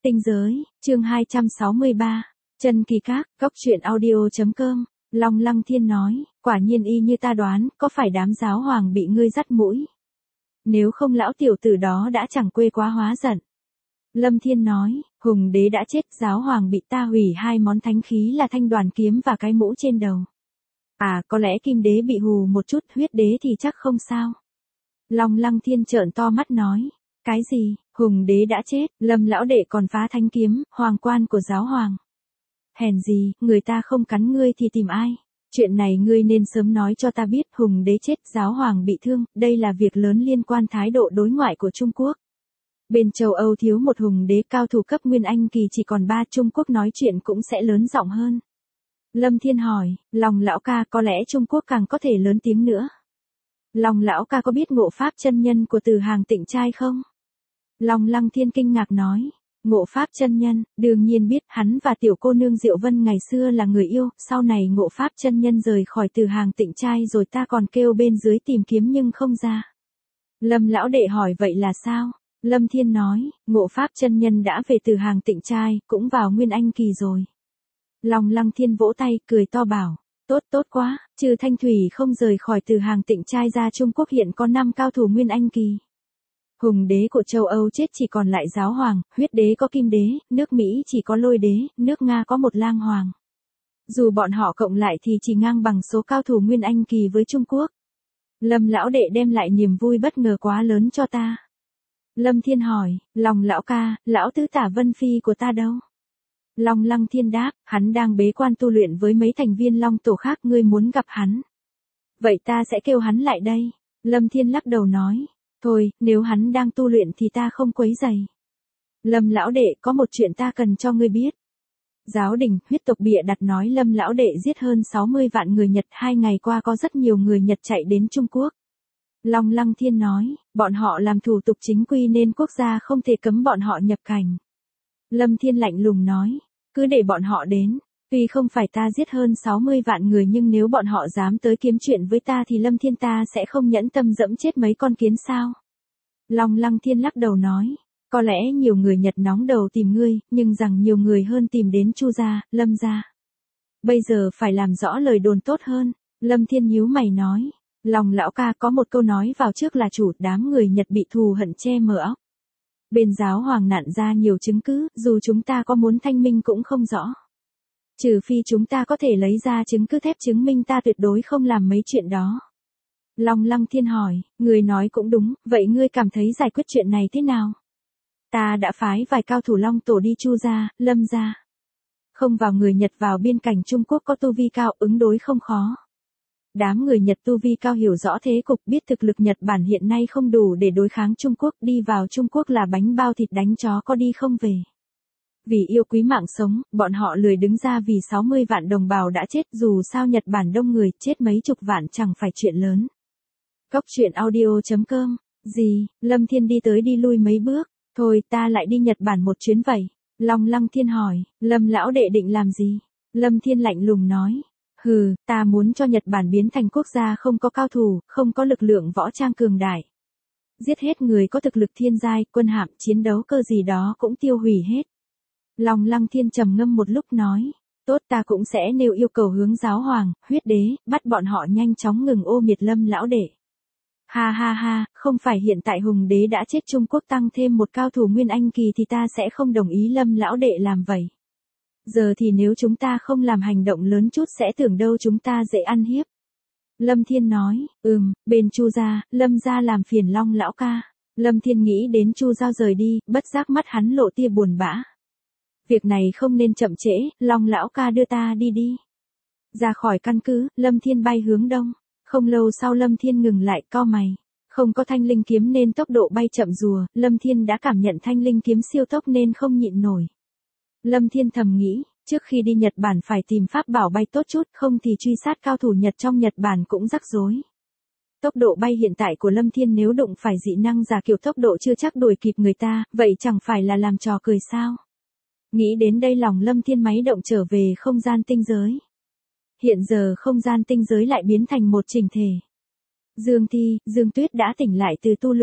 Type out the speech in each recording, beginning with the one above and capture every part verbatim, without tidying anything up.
Tinh giới, chương hai trăm sáu mươi ba. Chân Kỳ Các, Cốc Truyện Audio.com. Long Lăng Thiên nói, quả nhiên y như ta đoán, có phải đám giáo hoàng bị ngươi dắt mũi? Nếu không lão tiểu tử đó đã chẳng quê quá hóa giận. Lâm Thiên nói, Hùng đế đã chết, giáo hoàng bị ta hủy hai món thánh khí là thanh đoàn kiếm và cái mũ trên đầu. À, có lẽ Kim đế bị hù một chút, Huyết đế thì chắc không sao. Long Lăng Thiên trợn to mắt nói, cái gì, Hùng đế đã chết, Lâm lão đệ còn phá thanh kiếm, hoàng quan của giáo hoàng. Hèn gì, người ta không cắn ngươi thì tìm ai? Chuyện này ngươi nên sớm nói cho ta biết, Hùng đế chết, giáo hoàng bị thương, đây là việc lớn liên quan thái độ đối ngoại của Trung Quốc. Bên châu Âu thiếu một hùng đế cao thủ cấp Nguyên Anh kỳ chỉ còn ba, Trung Quốc nói chuyện cũng sẽ lớn giọng hơn. Lâm Thiên hỏi, Long lão ca, có lẽ Trung Quốc càng có thể lớn tiếng nữa. Long lão ca có biết Ngộ Pháp chân nhân của Từ Hàng Tịnh Trai không? Long Lăng Thiên kinh ngạc nói, Ngộ Pháp chân nhân, đương nhiên biết, hắn và tiểu cô nương Diệu Vân ngày xưa là người yêu, sau này Ngộ Pháp chân nhân rời khỏi Từ Hàng Tịnh Trai rồi ta còn kêu bên dưới tìm kiếm nhưng không ra. Lâm lão đệ hỏi vậy là sao? Lâm Thiên nói, Ngộ Pháp chân nhân đã về Từ Hàng Tịnh Trai, cũng vào Nguyên Anh kỳ rồi. Long Lăng Thiên vỗ tay, cười to bảo, tốt tốt quá, trừ Thanh Thủy không rời khỏi Từ Hàng Tịnh Trai ra, Trung Quốc hiện có năm cao thủ Nguyên Anh kỳ. Hùng đế của châu Âu chết, chỉ còn lại giáo hoàng, Huyết đế có Kim đế, nước Mỹ chỉ có Lôi đế, nước Nga có một lang hoàng. Dù bọn họ cộng lại thì chỉ ngang bằng số cao thủ Nguyên Anh kỳ với Trung Quốc. Lâm lão đệ đem lại niềm vui bất ngờ quá lớn cho ta. Lâm Thiên hỏi, Long lão ca, lão tứ Tả Vân Phi của ta đâu? Long Lăng Thiên đáp, hắn đang bế quan tu luyện với mấy thành viên Long tổ khác, ngươi muốn gặp hắn. Vậy ta sẽ kêu hắn lại đây. Lâm Thiên lắc đầu nói, thôi, nếu hắn đang tu luyện thì ta không quấy rầy. Lâm lão đệ, có một chuyện ta cần cho ngươi biết. Giáo đình, huyết tộc bịa đặt nói Lâm lão đệ giết hơn sáu mươi vạn người Nhật, hai ngày qua có rất nhiều người Nhật chạy đến Trung Quốc. Long Lăng Thiên nói, bọn họ làm thủ tục chính quy nên quốc gia không thể cấm bọn họ nhập cảnh. Lâm Thiên lạnh lùng nói, cứ để bọn họ đến, tuy không phải ta giết hơn sáu mươi vạn người nhưng nếu bọn họ dám tới kiếm chuyện với ta thì Lâm Thiên ta sẽ không nhẫn tâm dẫm chết mấy con kiến sao. Long Lăng Thiên lắc đầu nói, có lẽ nhiều người Nhật nóng đầu tìm ngươi, nhưng rằng nhiều người hơn tìm đến Chu gia, Lâm gia. Bây giờ phải làm rõ lời đồn tốt hơn. Lâm Thiên nhíu mày nói, Long lão ca, có một câu nói vào trước là chủ, đám người Nhật bị thù hận che mờ óc. Bên giáo hoàng nặn ra nhiều chứng cứ, dù chúng ta có muốn thanh minh cũng không rõ. Trừ phi chúng ta có thể lấy ra chứng cứ thép chứng minh ta tuyệt đối không làm mấy chuyện đó. Long Lăng Thiên hỏi, người nói cũng đúng, vậy ngươi cảm thấy giải quyết chuyện này thế nào? Ta đã phái vài cao thủ Long tổ đi Chu gia, Lâm gia. Không vào người Nhật vào biên cảnh Trung Quốc có tu vi cao, ứng đối không khó. Đám người Nhật tu vi cao hiểu rõ thế cục, biết thực lực Nhật Bản hiện nay không đủ để đối kháng Trung Quốc, đi vào Trung Quốc là bánh bao thịt đánh chó có đi không về. Vì yêu quý mạng sống, bọn họ lười đứng ra vì sáu mươi vạn đồng bào đã chết, dù sao Nhật Bản đông người, chết mấy chục vạn chẳng phải chuyện lớn. Cốc Truyện Audio.com. Gì, Lâm Thiên đi tới đi lui mấy bước, thôi ta lại đi Nhật Bản một chuyến vậy. Long Lăng Thiên hỏi, Lâm lão đệ định làm gì? Lâm Thiên lạnh lùng nói, hừ, ta muốn cho Nhật Bản biến thành quốc gia không có cao thủ, không có lực lượng võ trang cường đại. Giết hết người có thực lực thiên giai, quân hạm, chiến đấu cơ gì đó cũng tiêu hủy hết. Long Lăng Thiên trầm ngâm một lúc nói, tốt, ta cũng sẽ nêu yêu cầu hướng giáo hoàng, Huyết đế, bắt bọn họ nhanh chóng ngừng ô miệt Lâm lão đệ. Ha ha ha, không phải hiện tại Hùng đế đã chết, Trung Quốc tăng thêm một cao thủ Nguyên Anh kỳ thì ta sẽ không đồng ý Lâm lão đệ làm vậy. Giờ thì nếu chúng ta không làm hành động lớn chút sẽ tưởng đâu chúng ta dễ ăn hiếp. Lâm Thiên nói, ừm, bên Chu gia, Lâm gia làm phiền Long lão ca. Lâm Thiên nghĩ đến Chu Giao rời đi, bất giác mắt hắn lộ tia buồn bã. Việc này không nên chậm trễ, Long lão ca đưa ta đi đi. Ra khỏi căn cứ, Lâm Thiên bay hướng đông. Không lâu sau Lâm Thiên ngừng lại, cau mày. Không có thanh linh kiếm nên tốc độ bay chậm rùa, Lâm Thiên đã cảm nhận thanh linh kiếm siêu tốc nên không nhịn nổi. Lâm Thiên thầm nghĩ, trước khi đi Nhật Bản phải tìm pháp bảo bay tốt chút, không thì truy sát cao thủ Nhật trong Nhật Bản cũng rắc rối. Tốc độ bay hiện tại của Lâm Thiên nếu đụng phải dị năng giả kiểu tốc độ chưa chắc đuổi kịp người ta, vậy chẳng phải là làm trò cười sao? Nghĩ đến đây lòng Lâm Thiên máy động trở về không gian tinh giới. Hiện giờ không gian tinh giới lại biến thành một chỉnh thể. Dương Thi, Dương Tuyết đã tỉnh lại từ tu luyện.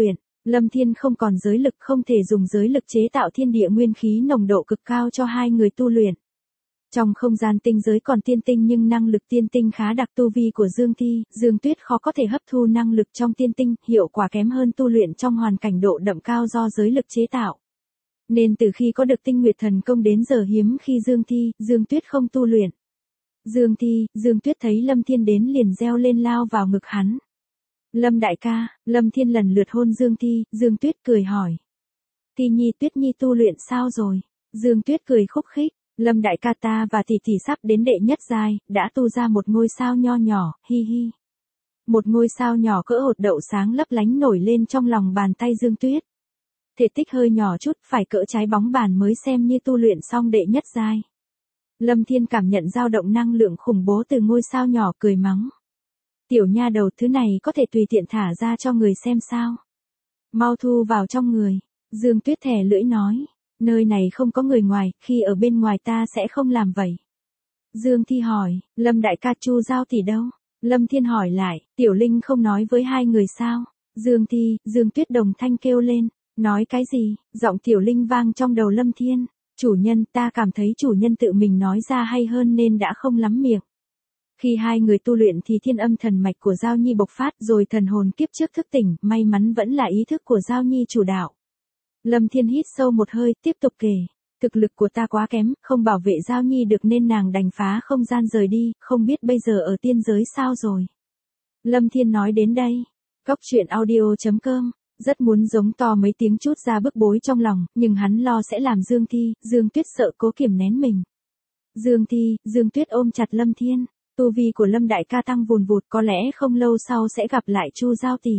Lâm Thiên không còn giới lực, không thể dùng giới lực chế tạo thiên địa nguyên khí nồng độ cực cao cho hai người tu luyện. Trong không gian tinh giới còn tiên tinh nhưng năng lực tiên tinh khá đặc, tu vi của Dương Thi, Dương Tuyết khó có thể hấp thu năng lực trong tiên tinh, hiệu quả kém hơn tu luyện trong hoàn cảnh độ đậm cao do giới lực chế tạo. Nên từ khi có được tinh nguyệt thần công đến giờ hiếm khi Dương Thi, Dương Tuyết không tu luyện. Dương Thi, Dương Tuyết thấy Lâm Thiên đến liền reo lên lao vào ngực hắn. Lâm đại ca, Lâm Thiên lần lượt hôn Dương Thi, Dương Tuyết cười hỏi. Thi Nhi Tuyết Nhi tu luyện sao rồi? Dương Tuyết cười khúc khích. Lâm đại ca ta và tỷ tỷ sắp đến đệ nhất giai, đã tu ra một ngôi sao nho nhỏ, hi hi. Một ngôi sao nhỏ cỡ hột đậu sáng lấp lánh nổi lên trong lòng bàn tay Dương Tuyết. Thể tích hơi nhỏ chút, phải cỡ trái bóng bàn mới xem như tu luyện xong đệ nhất giai. Lâm Thiên cảm nhận dao động năng lượng khủng bố từ ngôi sao nhỏ, cười mắng. Tiểu nha đầu, thứ này có thể tùy tiện thả ra cho người xem sao? Mau thu vào trong người. Dương Tuyết thè lưỡi nói. Nơi này không có người ngoài, khi ở bên ngoài ta sẽ không làm vậy. Dương Thi hỏi, Lâm đại ca Chu Giao tỷ đâu? Lâm Thiên hỏi lại, Tiểu Linh không nói với hai người sao? Dương Thi, Dương Tuyết đồng thanh kêu lên, nói cái gì? Giọng Tiểu Linh vang trong đầu Lâm Thiên. Chủ nhân, ta cảm thấy chủ nhân tự mình nói ra hay hơn nên đã không lắm miệng. Khi hai người tu luyện thì thiên âm thần mạch của Giao Nhi bộc phát rồi thần hồn kiếp trước thức tỉnh, may mắn vẫn là ý thức của Giao Nhi chủ đạo. Lâm Thiên hít sâu một hơi, tiếp tục kể. Thực lực của ta quá kém, không bảo vệ Giao Nhi được nên nàng đành phá không gian rời đi, không biết bây giờ ở tiên giới sao rồi. Lâm Thiên nói đến đây. Góc truyện audio chấm com, rất muốn giống to mấy tiếng chút ra bức bối trong lòng, nhưng hắn lo sẽ làm Dương Thi, Dương Tuyết sợ cố kiềm nén mình. Dương Thi, Dương Tuyết ôm chặt Lâm Thiên, tu vi của Lâm đại ca tăng vùn vụt, có lẽ không lâu sau sẽ gặp lại Chu Giao tỷ.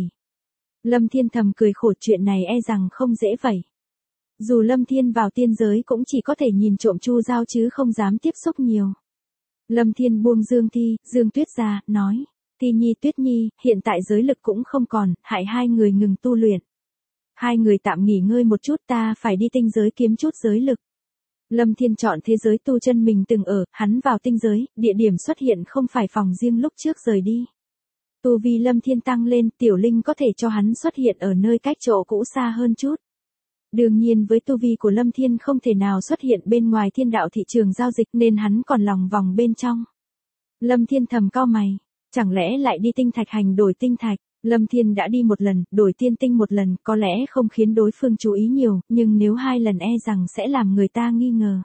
Lâm Thiên thầm cười khổ, chuyện này e rằng không dễ vậy. Dù Lâm Thiên vào tiên giới cũng chỉ có thể nhìn trộm Chu Giao chứ không dám tiếp xúc nhiều. Lâm Thiên buông Dương Thi, Dương Tuyết ra, nói. Thi Nhi Tuyết Nhi, hiện tại giới lực cũng không còn, hại hai người ngừng tu luyện. Hai người tạm nghỉ ngơi một chút, ta phải đi tinh giới kiếm chút giới lực. Lâm Thiên chọn thế giới tu chân mình từng ở, hắn vào tinh giới, địa điểm xuất hiện không phải phòng riêng lúc trước rời đi. Tu vi Lâm Thiên tăng lên, Tiểu Linh có thể cho hắn xuất hiện ở nơi cách chỗ cũ xa hơn chút. Đương nhiên với tu vi của Lâm Thiên không thể nào xuất hiện bên ngoài thiên đạo thị trường giao dịch nên hắn còn lòng vòng bên trong. Lâm Thiên thầm cau mày, chẳng lẽ lại đi tinh thạch hành đổi tinh thạch? Lâm Thiên đã đi một lần, đổi tiên tinh một lần, có lẽ không khiến đối phương chú ý nhiều, nhưng nếu hai lần e rằng sẽ làm người ta nghi ngờ.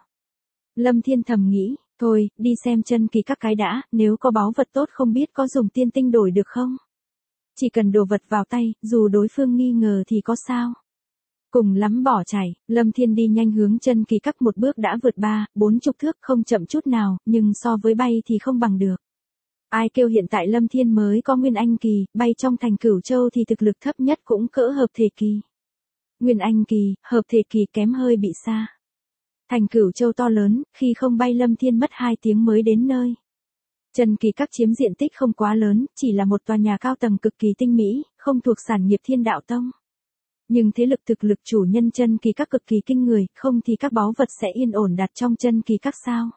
Lâm Thiên thầm nghĩ, thôi, đi xem chân kỳ các cái đã, nếu có báu vật tốt không biết có dùng tiên tinh đổi được không? Chỉ cần đồ vật vào tay, dù đối phương nghi ngờ thì có sao? Cùng lắm bỏ chạy, Lâm Thiên đi nhanh hướng chân kỳ các, một bước đã vượt ba, bốn chục thước, không chậm chút nào, nhưng so với bay thì không bằng được. Ai kêu hiện tại Lâm Thiên mới có Nguyên Anh kỳ, bay trong thành Cửu Châu thì thực lực thấp nhất cũng cỡ hợp thể kỳ. Nguyên Anh kỳ, hợp thể kỳ kém hơi bị xa. Thành Cửu Châu to lớn, khi không bay Lâm Thiên mất hai tiếng mới đến nơi. Chân kỳ các chiếm diện tích không quá lớn, chỉ là một tòa nhà cao tầng cực kỳ tinh mỹ, không thuộc sản nghiệp Thiên Đạo Tông. Nhưng thế lực thực lực chủ nhân chân kỳ các cực kỳ kinh người, không thì các báu vật sẽ yên ổn đặt trong chân kỳ các sao.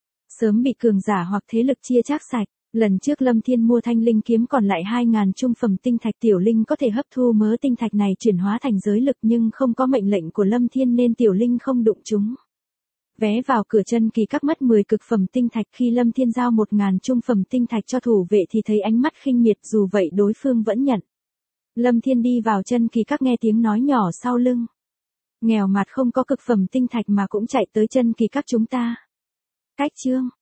Sớm bị cường giả hoặc thế lực chia chác sạch. Lần trước Lâm Thiên mua thanh linh kiếm còn lại hai ngàn trung phẩm tinh thạch, Tiểu Linh có thể hấp thu mớ tinh thạch này chuyển hóa thành giới lực nhưng không có mệnh lệnh của Lâm Thiên nên Tiểu Linh không đụng chúng. Vé vào cửa chân kỳ các mất mười cực phẩm tinh thạch, khi Lâm Thiên giao một ngàn trung phẩm tinh thạch cho thủ vệ thì thấy ánh mắt khinh miệt, dù vậy đối phương vẫn nhận. Lâm Thiên đi vào chân kỳ các nghe tiếng nói nhỏ sau lưng. Nghèo mặt không có cực phẩm tinh thạch mà cũng chạy tới chân kỳ các chúng ta. Cách chương